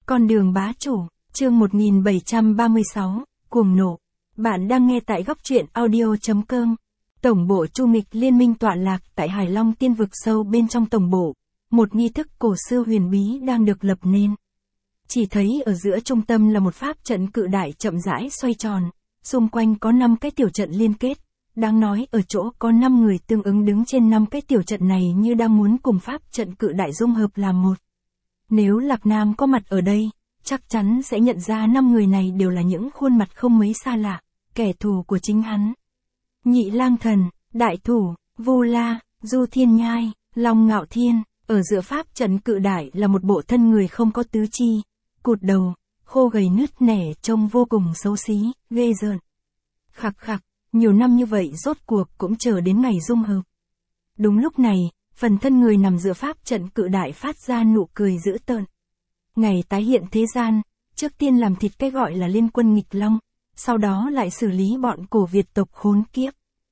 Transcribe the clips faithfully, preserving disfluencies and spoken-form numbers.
Con đường bá chủ, chương một nghìn bảy trăm ba mươi sáu, cuồng nộ. Bạn đang nghe tại góc truyện audio chấm com. Tổng bộ Chu Nghịch Liên minh tọa lạc tại Hải Long Tiên vực sâu bên trong tổng bộ. Một nghi thức cổ xưa huyền bí đang được lập nên. Chỉ thấy ở giữa trung tâm là một pháp trận cự đại chậm rãi xoay tròn. Xung quanh có năm cái tiểu trận liên kết. Đáng nói ở chỗ có năm người tương ứng đứng trên năm cái tiểu trận này như đang muốn cùng pháp trận cự đại dung hợp làm một. Nếu Lạc Nam có mặt ở đây, chắc chắn sẽ nhận ra năm người này đều là những khuôn mặt không mấy xa lạ, kẻ thù của chính hắn. Nhị Lang Thần, Đại Thủ, Vu La, Du Thiên Nhai, Long Ngạo Thiên, ở giữa pháp trận cự đại là một bộ thân người không có tứ chi, cụt đầu, khô gầy nứt nẻ trông vô cùng xấu xí, ghê rợn. Khặc khặc, nhiều năm như vậy rốt cuộc cũng chờ đến ngày dung hợp. Đúng lúc này, phần thân người nằm giữa pháp trận cự đại phát ra nụ cười dữ tợn. Ngày tái hiện thế gian, trước tiên làm thịt cái gọi là Liên Quân Nghịch Long, sau đó lại xử lý bọn cổ Việt tộc khốn kiếp.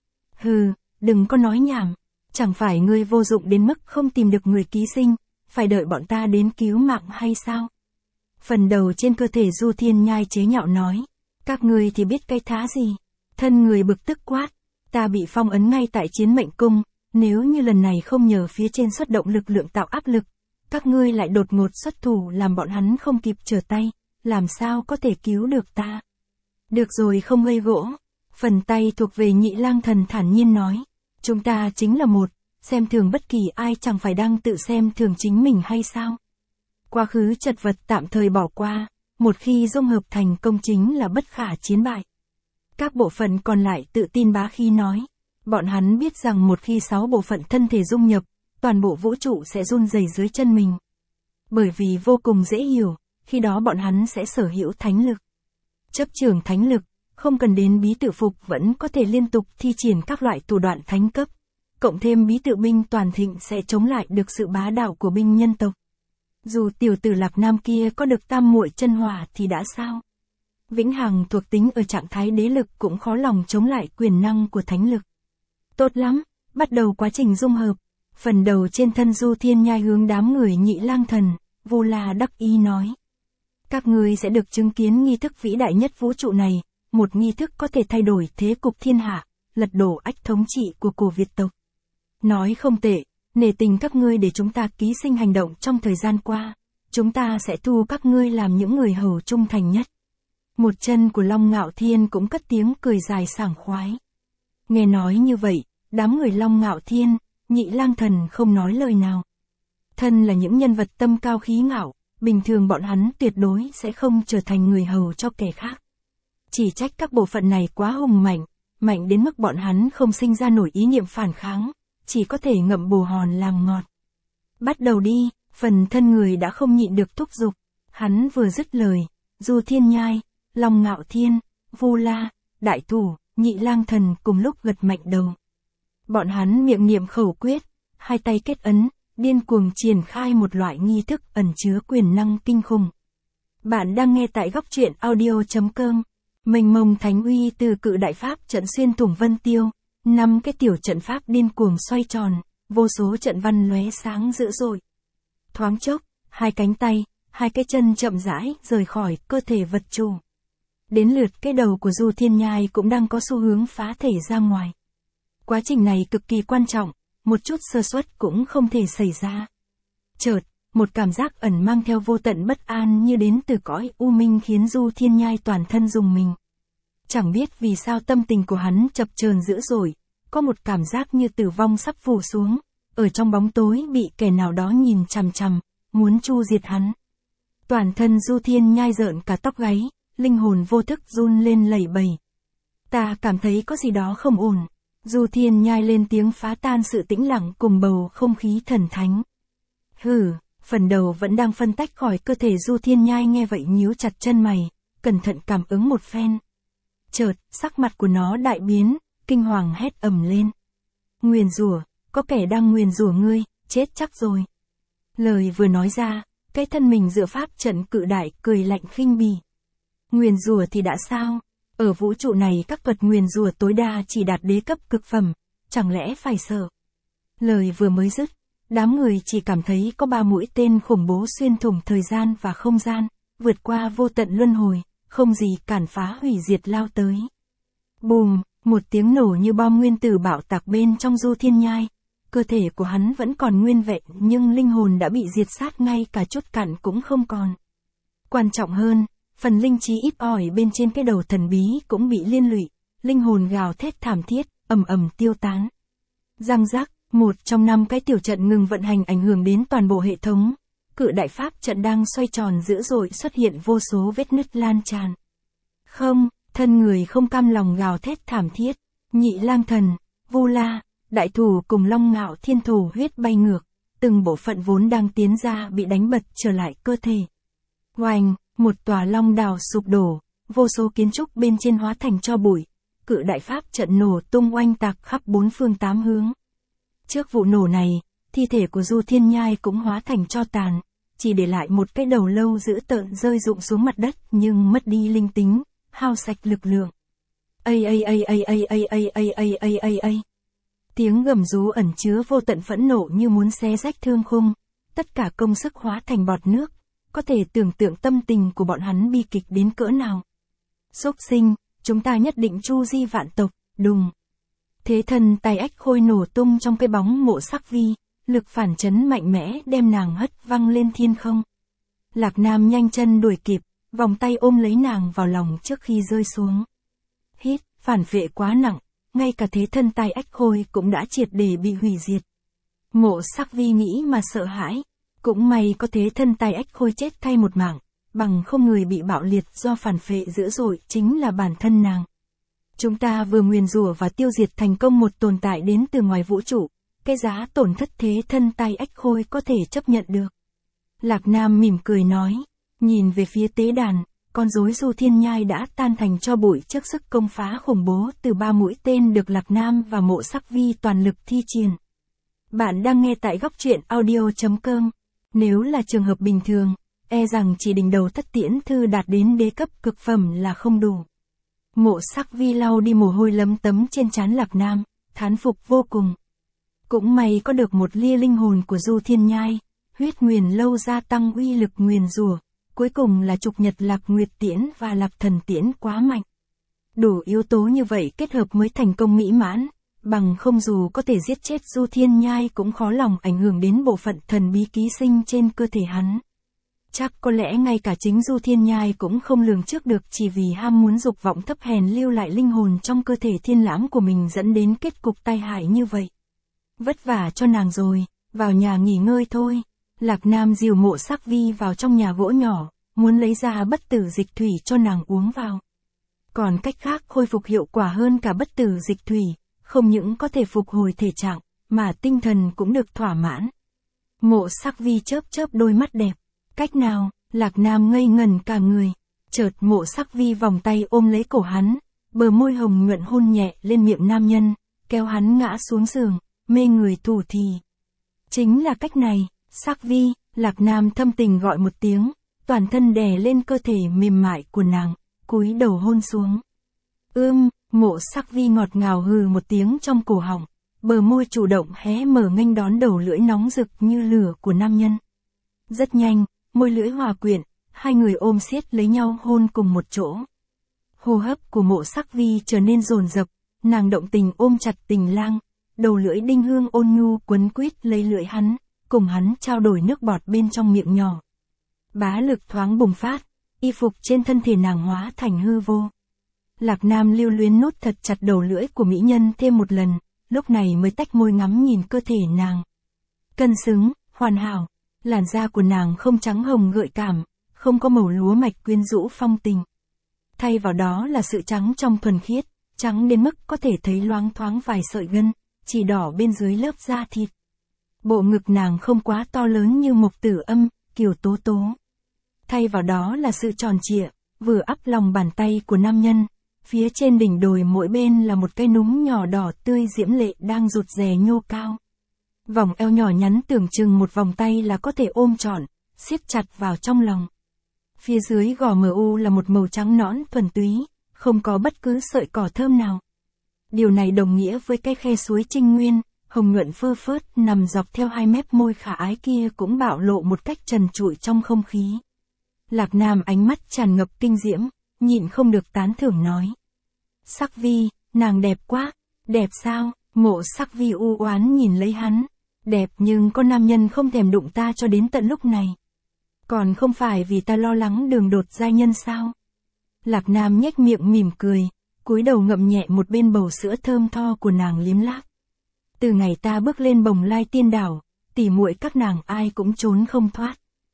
Hừ, đừng có nói nhảm, chẳng phải ngươi vô dụng đến mức không tìm được người ký sinh, phải đợi bọn ta đến cứu mạng hay sao? Phần đầu trên cơ thể Du Thiên Nhai chế nhạo nói, các ngươi thì biết cái thá gì? Thân người bực tức quát, ta bị phong ấn ngay tại Chiến Mệnh Cung, nếu như lần này không nhờ phía trên xuất động lực lượng tạo áp lực, các ngươi lại đột ngột xuất thủ làm bọn hắn không kịp trở tay, làm sao có thể cứu được ta? Được rồi, không gây gỗ. Phần tay thuộc về Nhị Lang Thần thản nhiên nói, chúng ta chính là một, xem thường bất kỳ ai chẳng phải đang tự xem thường chính mình hay sao? Quá khứ chật vật tạm thời bỏ qua, một khi dung hợp thành công chính là bất khả chiến bại. Các bộ phận còn lại tự tin bá khí nói, bọn hắn biết rằng một khi sáu bộ phận thân thể dung nhập, toàn bộ vũ trụ sẽ run rẩy dưới chân mình. Bởi vì vô cùng dễ hiểu, khi đó bọn hắn sẽ sở hữu thánh lực. Chấp trưởng thánh lực, không cần đến bí tự phục vẫn có thể liên tục thi triển các loại thủ đoạn thánh cấp. Cộng thêm bí tự binh toàn thịnh sẽ chống lại được sự bá đạo của binh nhân tộc. Dù tiểu tử Lạc Nam kia có được tam muội chân hỏa thì đã sao? Vĩnh hằng thuộc tính ở trạng thái đế lực cũng khó lòng chống lại quyền năng của thánh lực. Tốt lắm, bắt đầu quá trình dung hợp. Phần đầu trên thân Du Thiên Nhai hướng đám người Nhị Lang Thần, Vu La đắc ý nói. Các ngươi sẽ được chứng kiến nghi thức vĩ đại nhất vũ trụ này, một nghi thức có thể thay đổi thế cục thiên hạ, lật đổ ách thống trị của cổ Việt tộc. Nói không tệ, nể tình các ngươi để chúng ta ký sinh hành động trong thời gian qua, chúng ta sẽ thu các ngươi làm những người hầu trung thành nhất. Một chân của Long Ngạo Thiên cũng cất tiếng cười dài sảng khoái. Nghe nói như vậy, đám người Long Ngạo Thiên, Nhị Lang Thần không nói lời nào. Thân là những nhân vật tâm cao khí ngạo, bình thường bọn hắn tuyệt đối sẽ không trở thành người hầu cho kẻ khác. Chỉ trách các bộ phận này quá hùng mạnh, mạnh đến mức bọn hắn không sinh ra nổi ý niệm phản kháng, chỉ có thể ngậm bồ hòn làm ngọt. Bắt đầu đi, phần thân người đã không nhịn được thúc giục. Hắn vừa dứt lời, Du Thiên Nhai, Long Ngạo Thiên, Vu La, Đại Thủ, Nhị Lang Thần cùng lúc gật mạnh đầu. Bọn hắn miệng niệm khẩu quyết, hai tay kết ấn, điên cuồng triển khai một loại nghi thức ẩn chứa quyền năng kinh khủng. Bạn đang nghe tại góc truyện audio chấm com. Mênh mông thánh uy từ cự đại pháp trận xuyên thủng vân tiêu, năm cái tiểu trận pháp điên cuồng xoay tròn, vô số trận văn lóe sáng dữ dội. Thoáng chốc, hai cánh tay, hai cái chân chậm rãi rời khỏi cơ thể vật chủ. Đến lượt cái đầu của Du Thiên Nhai cũng đang có xu hướng phá thể ra ngoài. Quá trình này cực kỳ quan trọng, một chút sơ suất cũng không thể xảy ra. Chợt, một cảm giác ẩn mang theo vô tận bất an như đến từ cõi u minh khiến Du Thiên Nhai toàn thân rùng mình. Chẳng biết vì sao tâm tình của hắn chập chờn dữ dội, có một cảm giác như tử vong sắp phủ xuống, ở trong bóng tối bị kẻ nào đó nhìn chằm chằm, muốn tru diệt hắn. Toàn thân Du Thiên Nhai rợn cả tóc gáy, linh hồn vô thức run lên lẩy bẩy. Ta cảm thấy có gì đó không ổn. Du Thiên Nhai lên tiếng phá tan sự tĩnh lặng cùng bầu không khí thần thánh. Hừ, phần đầu vẫn đang phân tách khỏi cơ thể Du Thiên Nhai nghe vậy nhíu chặt chân mày, cẩn thận cảm ứng một phen. Chợt, sắc mặt của nó đại biến, kinh hoàng hét ầm lên. Nguyền rủa, có kẻ đang nguyền rủa ngươi, chết chắc rồi. Lời vừa nói ra, cái thân mình dựa pháp trận cự đại cười lạnh khinh bỉ. Nguyền rủa thì đã sao? Ở vũ trụ này các thuật nguyền rủa tối đa chỉ đạt đế cấp cực phẩm, chẳng lẽ phải sợ? Lời vừa mới dứt, đám người chỉ cảm thấy có ba mũi tên khủng bố xuyên thủng thời gian và không gian, vượt qua vô tận luân hồi, không gì cản phá hủy diệt lao tới. Bùm, một tiếng nổ như bom nguyên tử bạo tạc bên trong Du Thiên Nhai. Cơ thể của hắn vẫn còn nguyên vẹn nhưng linh hồn đã bị diệt sát ngay cả chút cặn cũng không còn. Quan trọng hơn, phần linh trí ít ỏi bên trên cái đầu thần bí cũng bị liên lụy, linh hồn gào thét thảm thiết, ầm ầm tiêu tán. Răng rắc, một trong năm cái tiểu trận ngừng vận hành ảnh hưởng đến toàn bộ hệ thống. Cự đại pháp trận đang xoay tròn dữ dội xuất hiện vô số vết nứt lan tràn. Không, thân người không cam lòng gào thét thảm thiết, Nhị Lang Thần, Vu La, đại thủ cùng Long Ngạo Thiên thổ huyết bay ngược, từng bộ phận vốn đang tiến ra bị đánh bật trở lại cơ thể. Oanh, một tòa long đảo sụp đổ, vô số kiến trúc bên trên hóa thành tro bụi, cự đại pháp trận nổ tung oanh tạc khắp bốn phương tám hướng. Trước vụ nổ này, thi thể của Du Thiên Nhai cũng hóa thành tro tàn, chỉ để lại một cái đầu lâu dữ tợn rơi rụng xuống mặt đất nhưng mất đi linh tính, hao sạch lực lượng. Ây ây ây ây ây ây ây ây ây ây ây ây. Tiếng gầm rú ẩn chứa vô tận phẫn nộ như muốn xé rách thương khung, tất cả công sức hóa thành bọt nước, có thể tưởng tượng tâm tình của bọn hắn bi kịch đến cỡ nào. Xúc sinh, chúng ta nhất định chu di vạn tộc, đùng. Thế thần tay ách khôi nổ tung trong cái bóng Mộ Sắc Vi, lực phản chấn mạnh mẽ đem nàng hất văng lên thiên không. Lạc Nam nhanh chân đuổi kịp, vòng tay ôm lấy nàng vào lòng trước khi rơi xuống. Hít, phản vệ quá nặng, ngay cả thế thân tay ách khôi cũng đã triệt để bị hủy diệt. Mộ Sắc Vi nghĩ mà sợ hãi, cũng may có thế thân tay ách khôi chết thay một mạng, bằng không người bị bạo liệt do phản phệ dữ dội chính là bản thân nàng. Chúng ta vừa nguyền rủa và tiêu diệt thành công một tồn tại đến từ ngoài vũ trụ, cái giá tổn thất thế thân tay ách khôi có thể chấp nhận được. Lạc Nam mỉm cười nói, nhìn về phía tế đàn, con rối Du Thiên Nhai đã tan thành tro bụi trước sức công phá khủng bố từ ba mũi tên được Lạc Nam và Mộ Sắc Vi toàn lực thi triển. Bạn đang nghe tại góc truyện audio chấm com. Nếu là trường hợp bình thường, e rằng chỉ đỉnh đầu thất tiễn thư đạt đến đế cấp cực phẩm là không đủ. Mộ Sắc Vi lau đi mồ hôi lấm tấm trên trán Lạc Nam, thán phục vô cùng. Cũng may có được một lia linh hồn của Du Thiên Nhai, huyết nguyền lâu gia tăng uy lực nguyền rủa, cuối cùng là trục nhật Lạc Nguyệt Tiễn và Lạc Thần Tiễn quá mạnh. Đủ yếu tố như vậy kết hợp mới thành công mỹ mãn, bằng không dù có thể giết chết Du Thiên Nhai cũng khó lòng ảnh hưởng đến bộ phận thần bí ký sinh trên cơ thể hắn. Chắc có lẽ ngay cả chính Du Thiên Nhai cũng không lường trước được chỉ vì ham muốn dục vọng thấp hèn lưu lại linh hồn trong cơ thể thiên lãm của mình dẫn đến kết cục tai hại như vậy. Vất vả cho nàng rồi, vào nhà nghỉ ngơi thôi. Lạc Nam dìu Mộ Sắc Vi vào trong nhà gỗ nhỏ, muốn lấy ra bất tử dịch thủy cho nàng uống vào. Còn cách khác khôi phục hiệu quả hơn cả bất tử dịch thủy, không những có thể phục hồi thể trạng, mà tinh thần cũng được thỏa mãn. Mộ Sắc Vi chớp chớp đôi mắt đẹp. Cách nào? Lạc Nam ngây ngẩn cả người. Chợt Mộ Sắc Vi vòng tay ôm lấy cổ hắn, bờ môi hồng nhuận hôn nhẹ lên miệng nam nhân, kéo hắn ngã xuống giường, mê người thủ thì. Chính là cách này, Sắc Vi, Lạc Nam thâm tình gọi một tiếng, toàn thân đè lên cơ thể mềm mại của nàng, cúi đầu hôn xuống. Ưm, Mộ Sắc Vi ngọt ngào hừ một tiếng trong cổ họng, bờ môi chủ động hé mở nghênh đón đầu lưỡi nóng rực như lửa của nam nhân. Rất nhanh, môi lưỡi hòa quyện, hai người ôm siết lấy nhau hôn cùng một chỗ. Hô hấp của Mộ Sắc Vi trở nên dồn dập, nàng động tình ôm chặt Tình Lang, đầu lưỡi đinh hương ôn nhu quấn quýt lấy lưỡi hắn, cùng hắn trao đổi nước bọt bên trong miệng nhỏ. Bá lực thoáng bùng phát, y phục trên thân thể nàng hóa thành hư vô. Lạc Nam lưu luyến nút thật chặt đầu lưỡi của mỹ nhân thêm một lần, lúc này mới tách môi ngắm nhìn cơ thể nàng. Cân xứng, hoàn hảo, làn da của nàng không trắng hồng gợi cảm, không có màu lúa mạch quyến rũ phong tình. Thay vào đó là sự trắng trong thuần khiết, trắng đến mức có thể thấy loáng thoáng vài sợi gân, chỉ đỏ bên dưới lớp da thịt. Bộ ngực nàng không quá to lớn như Mộc Tử Âm, Kiều Tố Tố. Thay vào đó là sự tròn trịa, vừa ắp lòng bàn tay của nam nhân, phía trên đỉnh đồi mỗi bên là một cái núm nhỏ đỏ tươi diễm lệ đang rụt rè nhô cao. Vòng eo nhỏ nhắn tưởng chừng một vòng tay là có thể ôm trọn, siết chặt vào trong lòng. Phía dưới gò mờ u là một màu trắng nõn thuần túy, không có bất cứ sợi cỏ thơm nào. Điều này đồng nghĩa với cái khe suối Trinh Nguyên, hồng nhuận phơ phớt nằm dọc theo hai mép môi khả ái kia cũng bạo lộ một cách trần trụi trong không khí. Lạc Nam ánh mắt tràn ngập kinh diễm, nhịn không được tán thưởng nói. Sắc Vi, nàng đẹp quá, đẹp sao? Mộ Sắc Vi u oán nhìn lấy hắn. Đẹp nhưng có nam nhân không thèm đụng ta cho đến tận lúc này. Còn không phải vì ta lo lắng đường đột giai nhân sao? Lạc Nam nhếch miệng mỉm cười, cúi đầu ngậm nhẹ một bên bầu sữa thơm tho của nàng liếm láp. Từ ngày ta bước lên Bồng Lai Tiên Đảo, tỉ muội các nàng ai cũng trốn không thoát.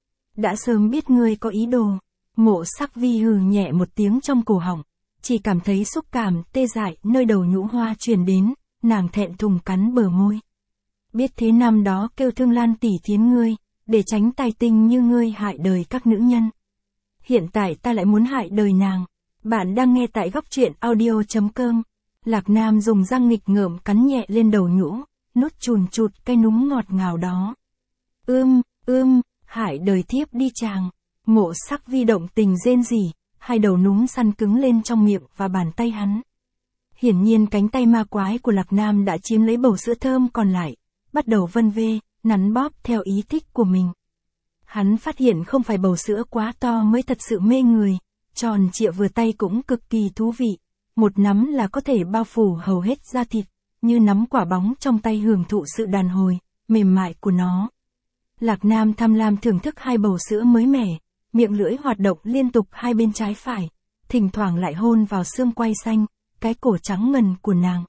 Đã sớm biết ngươi có ý đồ. Mộ Sắc Vi hừ nhẹ một tiếng trong cổ họng, chỉ cảm thấy xúc cảm tê dại nơi đầu nhũ hoa truyền đến, nàng thẹn thùng cắn bờ môi. Biết thế năm đó kêu Thương Lan tỷ thiến ngươi, để tránh tài tình như ngươi hại đời các nữ nhân. Hiện tại ta lại muốn hại đời nàng. Bạn đang nghe tại góc truyện audio.com. Lạc Nam dùng răng nghịch ngợm cắn nhẹ lên đầu nhũ, nuốt chùn chụt cái núm ngọt ngào đó. Ưm, ưm, hại đời thiếp đi chàng. Mộ Sắc Vi động tình rên rỉ, hai đầu núm săn cứng lên trong miệng và bàn tay hắn. Hiển nhiên cánh tay ma quái của Lạc Nam đã chiếm lấy bầu sữa thơm còn lại, bắt đầu vân vê, nắn bóp theo ý thích của mình. Hắn phát hiện không phải bầu sữa quá to mới thật sự mê người, tròn trịa vừa tay cũng cực kỳ thú vị, một nắm là có thể bao phủ hầu hết da thịt, như nắm quả bóng trong tay hưởng thụ sự đàn hồi, mềm mại của nó. Lạc Nam tham lam thưởng thức hai bầu sữa mới mẻ, miệng lưỡi hoạt động liên tục hai bên trái phải, thỉnh thoảng lại hôn vào xương quai xanh, cái cổ trắng ngần của nàng.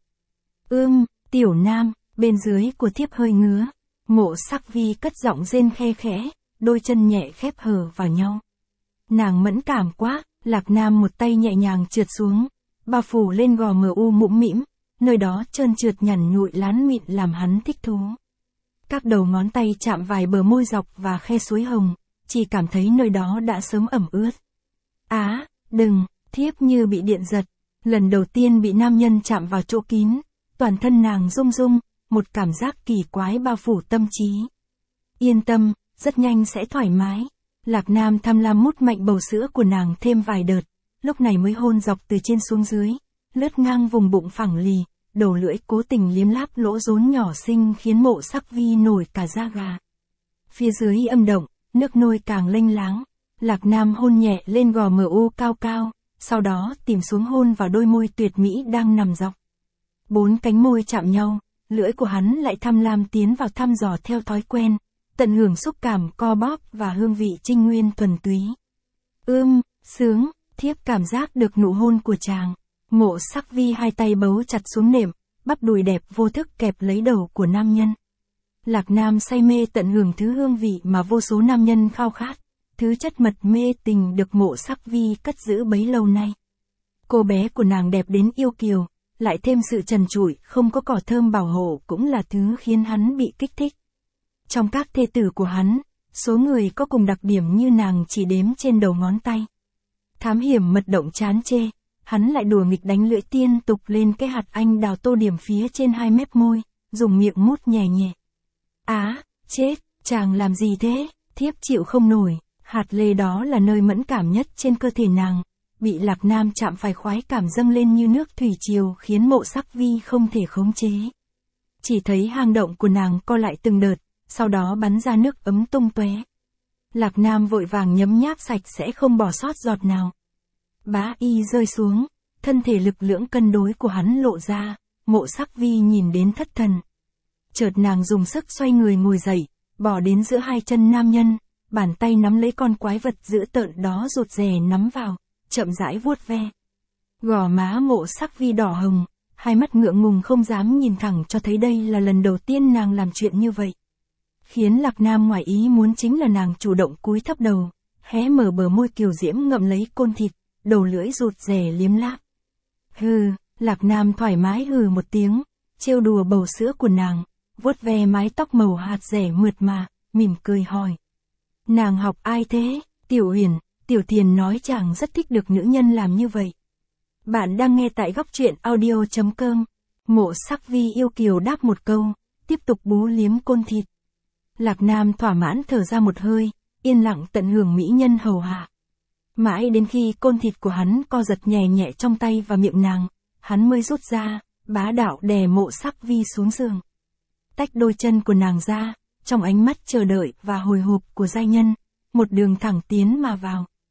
Ưm, tiểu nam, bên dưới của thiếp hơi ngứa. Mộ Sắc Vi cất giọng rên khe khẽ, đôi chân nhẹ khép hờ vào nhau. Nàng mẫn cảm quá, Lạc Nam một tay nhẹ nhàng trượt xuống, bao phủ lên gò mờ u mũm mĩm, nơi đó trơn trượt nhẵn nhụi lán mịn làm hắn thích thú. Các đầu ngón tay chạm vài bờ môi dọc và khe suối hồng, chỉ cảm thấy nơi đó đã sớm ẩm ướt. Á, đừng, thiếp như bị điện giật, lần đầu tiên bị nam nhân chạm vào chỗ kín, toàn thân nàng rung rung, một cảm giác kỳ quái bao phủ tâm trí. Yên tâm, rất nhanh sẽ thoải mái. Lạc Nam tham lam mút mạnh bầu sữa của nàng thêm vài đợt, lúc này mới hôn dọc từ trên xuống dưới, lướt ngang vùng bụng phẳng lì, đầu lưỡi cố tình liếm láp lỗ rốn nhỏ xinh khiến Mộ Sắc Vi nổi cả da gà. Phía dưới âm động, nước nôi càng lênh láng, Lạc Nam hôn nhẹ lên gò mờ u cao cao, sau đó tìm xuống hôn vào đôi môi tuyệt mỹ đang nằm dọc. Bốn cánh môi chạm nhau, lưỡi của hắn lại tham lam tiến vào thăm dò theo thói quen, tận hưởng xúc cảm co bóp và hương vị trinh nguyên thuần túy. Ưm, sướng, thiếp cảm giác được nụ hôn của chàng. Mộ Sắc Vi hai tay bấu chặt xuống nệm, bắp đùi đẹp vô thức kẹp lấy đầu của nam nhân. Lạc Nam say mê tận hưởng thứ hương vị mà vô số nam nhân khao khát, thứ chất mật mê tình được Mộ Sắc Vi cất giữ bấy lâu nay. Cô bé của nàng đẹp đến yêu kiều, lại thêm sự trần trụi không có cỏ thơm bảo hộ cũng là thứ khiến hắn bị kích thích. Trong các thê tử của hắn, số người có cùng đặc điểm như nàng chỉ đếm trên đầu ngón tay. Thám hiểm mật động chán chê, hắn lại đùa nghịch đánh lưỡi tiên tục lên cái hạt anh đào tô điểm phía trên hai mép môi, dùng miệng mút nhẹ nhẹ. Á, chết, chàng làm gì thế? Thiếp chịu không nổi, hạt lê đó là nơi mẫn cảm nhất trên cơ thể nàng, bị Lạc Nam chạm phải khoái cảm dâng lên như nước thủy triều khiến Mộ Sắc Vi không thể khống chế. Chỉ thấy hang động của nàng co lại từng đợt, sau đó bắn ra nước ấm tung tóe. Lạc Nam vội vàng nhấm nháp sạch sẽ không bỏ sót giọt nào. Bá y rơi xuống, thân thể lực lưỡng cân đối của hắn lộ ra, Mộ Sắc Vi nhìn đến thất thần. Chợt nàng dùng sức xoay người ngồi dậy, bỏ đến giữa hai chân nam nhân, bàn tay nắm lấy con quái vật dữ tợn đó rụt rè nắm vào, chậm rãi vuốt ve. Gò má Mộ Sắc Vi đỏ hồng, hai mắt ngượng ngùng không dám nhìn thẳng cho thấy đây là lần đầu tiên nàng làm chuyện như vậy. Khiến Lạc Nam ngoài ý muốn chính là nàng chủ động cúi thấp đầu, hé mở bờ môi kiều diễm ngậm lấy côn thịt, đầu lưỡi rụt rè liếm láp. Hừ, Lạc Nam thoải mái hừ một tiếng, trêu đùa bầu sữa của nàng, vuốt ve mái tóc màu hạt rẻ mượt mà, mỉm cười hỏi. Nàng học ai thế? Tiểu Uyển, Tiểu Thiền nói chàng rất thích được nữ nhân làm như vậy. Bạn đang nghe tại góc truyện audio.com. Mộ Sắc Vi yêu kiều đáp một câu, tiếp tục bú liếm côn thịt. Lạc Nam thỏa mãn thở ra một hơi, yên lặng tận hưởng mỹ nhân hầu hạ. Mãi đến khi côn thịt của hắn co giật nhẹ nhẹ trong tay và miệng nàng, hắn mới rút ra, bá đạo đè Mộ Sắc Vi xuống giường. Tách đôi chân của nàng ra, trong ánh mắt chờ đợi và hồi hộp của giai nhân, một đường thẳng tiến mà vào,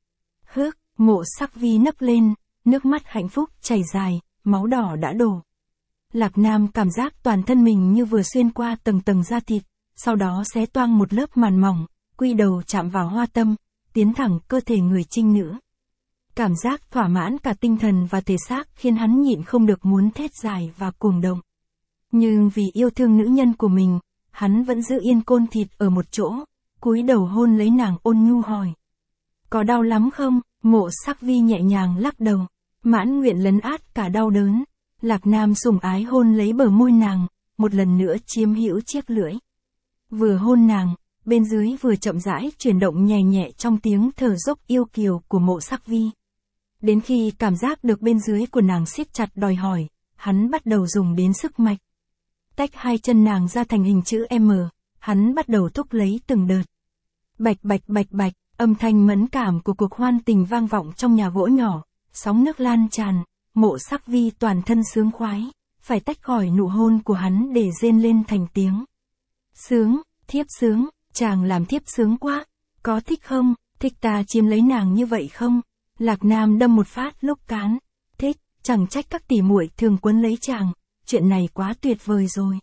Mộ Sắc Vi nấc lên, nước mắt hạnh phúc chảy dài, máu đỏ đã đổ. Lạc Nam cảm giác toàn thân mình như vừa xuyên qua tầng tầng da thịt, sau đó xé toang một lớp màn mỏng, quy đầu chạm vào hoa tâm, tiến thẳng cơ thể người trinh nữ. Cảm giác thỏa mãn cả tinh thần và thể xác khiến hắn nhịn không được muốn thét dài và cuồng động. Nhưng vì yêu thương nữ nhân của mình, hắn vẫn giữ yên côn thịt ở một chỗ, cúi đầu hôn lấy nàng ôn nhu hỏi. Có đau lắm không? Mộ Sắc Vi nhẹ nhàng lắc đầu, mãn nguyện lấn át cả đau đớn. Lạc Nam sủng ái hôn lấy bờ môi nàng, một lần nữa chiếm hữu chiếc lưỡi. Vừa hôn nàng, bên dưới vừa chậm rãi chuyển động nhẹ nhẹ trong tiếng thở dốc yêu kiều của Mộ Sắc Vi. Đến khi cảm giác được bên dưới của nàng siết chặt đòi hỏi, hắn bắt đầu dùng đến sức mạch. Tách hai chân nàng ra thành hình chữ M, hắn bắt đầu thúc lấy từng đợt. Bạch bạch bạch bạch, âm thanh mẫn cảm của cuộc hoan tình vang vọng trong nhà gỗ nhỏ, sóng nước lan tràn, Mộ Sắc Vi toàn thân sướng khoái, phải tách khỏi nụ hôn của hắn để rên lên thành tiếng. Sướng, thiếp sướng, chàng làm thiếp sướng quá, có thích không, thích ta chiếm lấy nàng như vậy không? Lạc Nam đâm một phát lúc cán, thích, chẳng trách các tỷ muội thường quấn lấy chàng, chuyện này quá tuyệt vời rồi.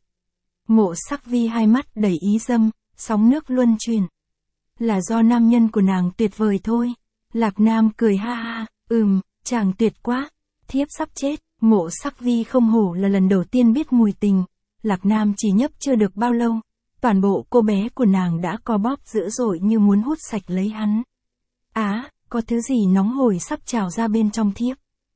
Mộ Sắc Vi hai mắt đầy ý dâm, sóng nước luân chuyển. Là do nam nhân của nàng tuyệt vời thôi. Lạc Nam cười ha ha, ừm, chàng tuyệt quá, thiếp sắp chết. Mộ Sắc Vi không hổ là lần đầu tiên biết mùi tình. Lạc Nam chỉ nhấp chưa được bao lâu, toàn bộ cô bé của nàng đã co bóp dữ dội như muốn hút sạch lấy hắn. Á, có thứ gì nóng hổi sắp trào ra bên trong thiếp.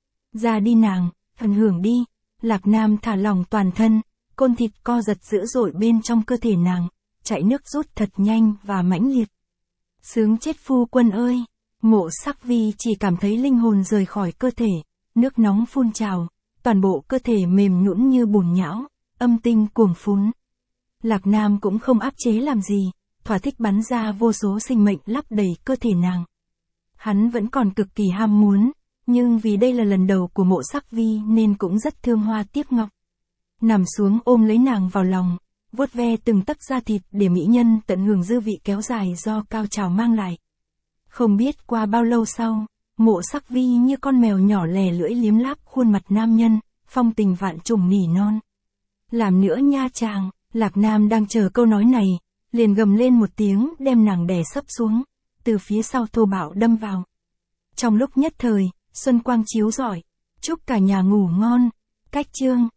Ra đi nàng, thần hưởng đi. Lạc Nam thả lỏng toàn thân, côn thịt co giật dữ dội bên trong cơ thể nàng, chạy nước rút thật nhanh và mãnh liệt. Sướng chết phu quân ơi! Mộ Sắc Vi chỉ cảm thấy linh hồn rời khỏi cơ thể, nước nóng phun trào, toàn bộ cơ thể mềm nhũn như bùn nhão, âm tinh cuồng phún. Lạc Nam cũng không áp chế làm gì, thỏa thích bắn ra vô số sinh mệnh lấp đầy cơ thể nàng. Hắn vẫn còn cực kỳ ham muốn, nhưng vì đây là lần đầu của Mộ Sắc Vi nên cũng rất thương hoa tiếc ngọc. Nằm xuống ôm lấy nàng vào lòng, vuốt ve từng tấc da thịt để mỹ nhân tận hưởng dư vị kéo dài do cao trào mang lại. Không biết qua bao lâu sau, Mộ Sắc Vi như con mèo nhỏ lè lưỡi liếm láp khuôn mặt nam nhân, phong tình vạn trùng nỉ non. Làm nữa nha chàng. Lạc Nam đang chờ câu nói này, liền gầm lên một tiếng đem nàng đè sấp xuống, từ phía sau thô bạo đâm vào. Trong lúc nhất thời, xuân quang chiếu rọi, chúc cả nhà ngủ ngon. Cách chương